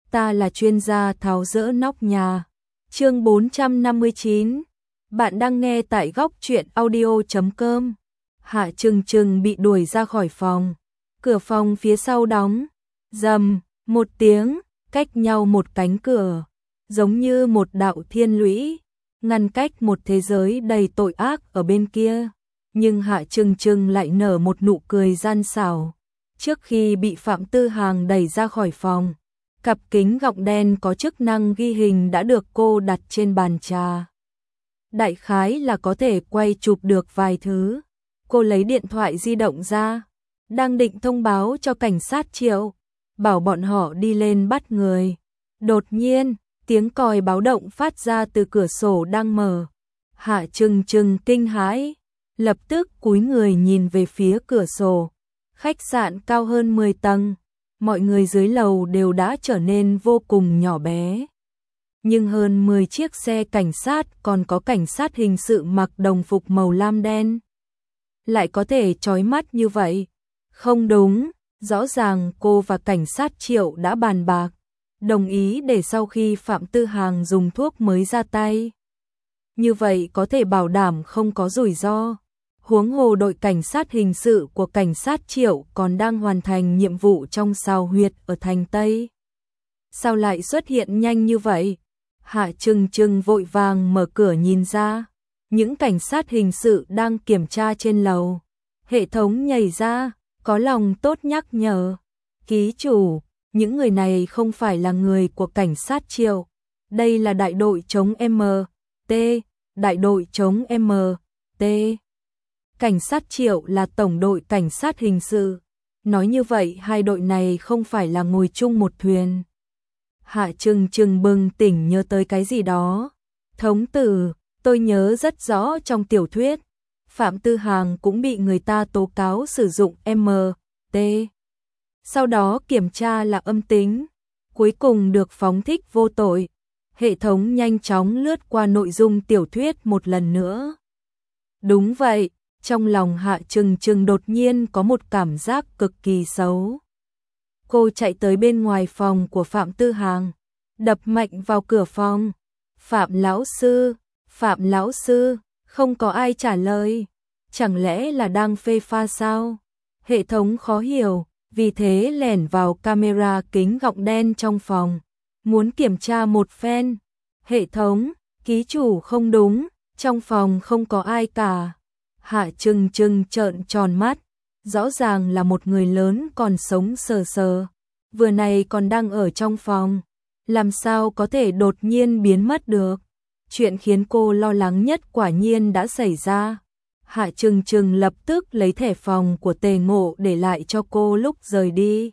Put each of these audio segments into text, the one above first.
ta là chuyên gia tháo dỡ nóc nhà. Chương 459. Bạn đang nghe tại góc truyện audio.com. Hạ Trừng Trừng bị đuổi ra khỏi phòng. Cửa phòng phía sau đóng. Rầm, một tiếng, cách nhau một cánh cửa, giống như một đạo thiên lũy, ngăn cách một thế giới đầy tội ác ở bên kia. Nhưng Hạ Trừng Trừng lại nở một nụ cười gian xảo. Trước khi bị Phạm Tư Hàng đẩy ra khỏi phòng, cặp kính gọng đen có chức năng ghi hình đã được cô đặt trên bàn trà. Đại khái là có thể quay chụp được vài thứ. Cô lấy điện thoại di động ra, đang định thông báo cho cảnh sát Triệu, bảo bọn họ đi lên bắt người. Đột nhiên, tiếng còi báo động phát ra từ cửa sổ đang mở. Hạ Trừng Trừng kinh hãi, lập tức cúi người nhìn về phía cửa sổ. Khách sạn cao hơn 10 tầng, mọi người dưới lầu đều đã trở nên vô cùng nhỏ bé. Nhưng hơn 10 chiếc xe cảnh sát, còn có cảnh sát hình sự mặc đồng phục màu lam đen, lại có thể chói mắt như vậy. Không đúng, rõ ràng cô và cảnh sát Triệu đã bàn bạc, đồng ý để sau khi Phạm Tư Hàng dùng thuốc mới ra tay. Như vậy có thể bảo đảm không có rủi ro. Huống hồ đội cảnh sát hình sự của cảnh sát Triệu còn đang hoàn thành nhiệm vụ trong sao huyệt ở thành Tây. Sao lại xuất hiện nhanh như vậy? Hạ Trừng Trừng vội vàng mở cửa nhìn ra. Những cảnh sát hình sự đang kiểm tra trên lầu. Hệ thống nhảy ra, có lòng tốt nhắc nhở. Ký chủ, những người này không phải là người của cảnh sát Triệu. Đây là đại đội chống MT, đại đội chống MT. Cảnh sát Triệu là tổng đội cảnh sát hình sự. Nói như vậy hai đội này không phải là ngồi chung một thuyền. Hạ Trừng Trừng bừng tỉnh nhớ tới cái gì đó. Thống tử, tôi nhớ rất rõ trong tiểu thuyết, Phạm Tư Hàng cũng bị người ta tố cáo sử dụng MT. Sau đó kiểm tra là âm tính, cuối cùng được phóng thích vô tội. Hệ thống nhanh chóng lướt qua nội dung tiểu thuyết một lần nữa. Đúng vậy, trong lòng Hạ Trừng Trừng đột nhiên có một cảm giác cực kỳ xấu. Cô chạy tới bên ngoài phòng của Phạm Tư Hàng, đập mạnh vào cửa phòng. Phạm lão sư, không có ai trả lời. Chẳng lẽ là đang phê pha sao? Hệ thống khó hiểu, vì thế lẻn vào camera kính gọng đen trong phòng, muốn kiểm tra một phen. Hệ thống, ký chủ không đúng, trong phòng không có ai cả. Hạ Trừng Trừng trợn tròn mắt, rõ ràng là một người lớn còn sống sờ sờ, vừa này còn đang ở trong phòng, làm sao có thể đột nhiên biến mất được. Chuyện khiến cô lo lắng nhất quả nhiên đã xảy ra. Hạ Trừng Trừng lập tức lấy thẻ phòng của Tề Ngộ để lại cho cô lúc rời đi.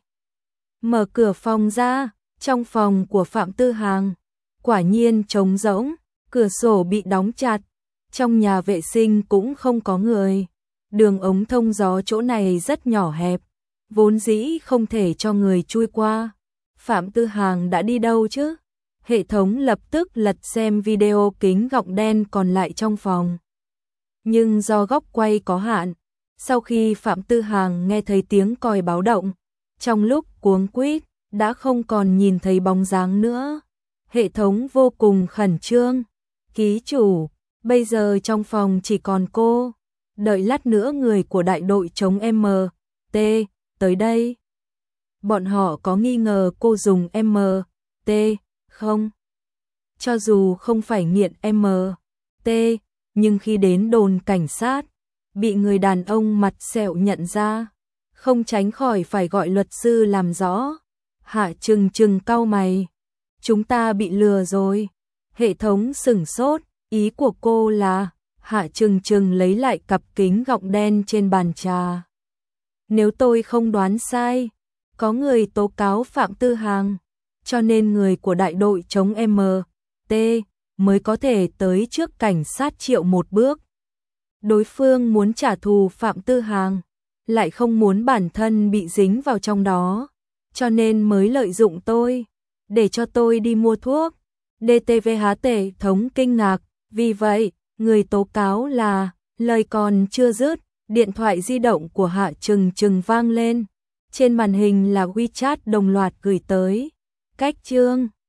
Mở cửa phòng ra, trong phòng của Phạm Tư Hàng, quả nhiên trống rỗng, cửa sổ bị đóng chặt, trong nhà vệ sinh cũng không có người. Đường ống thông gió chỗ này rất nhỏ hẹp, vốn dĩ không thể cho người chui qua. Phạm Tư Hàng đã đi đâu chứ? Hệ thống lập tức lật xem video kính gọng đen còn lại trong phòng. Nhưng do góc quay có hạn, sau khi Phạm Tư Hàng nghe thấy tiếng còi báo động, trong lúc cuống quýt, đã không còn nhìn thấy bóng dáng nữa. Hệ thống vô cùng khẩn trương. Ký chủ, bây giờ trong phòng chỉ còn cô. Đợi lát nữa người của đại đội chống MT tới đây. Bọn họ có nghi ngờ cô dùng MT không? Cho dù không phải nghiện MT, nhưng khi đến đồn cảnh sát, bị người đàn ông mặt sẹo nhận ra, không tránh khỏi phải gọi luật sư làm rõ. Hạ Trừng Trừng cau mày. Chúng ta bị lừa rồi. Hệ thống sửng sốt, ý của cô là... Hạ Trừng Trừng lấy lại cặp kính gọng đen trên bàn trà. Nếu tôi không đoán sai, có người tố cáo Phạm Tư Hàng, cho nên người của đại đội chống MT mới có thể tới trước cảnh sát Triệu một bước. Đối phương muốn trả thù Phạm Tư Hàng, lại không muốn bản thân bị dính vào trong đó, cho nên mới lợi dụng tôi, để cho tôi đi mua thuốc. DTVHT thống kinh ngạc, vì vậy, người tố cáo là... Lời còn chưa dứt, điện thoại di động của Hạ Trừng Trừng vang lên. Trên màn hình là WeChat đồng loạt gửi tới. Cách chương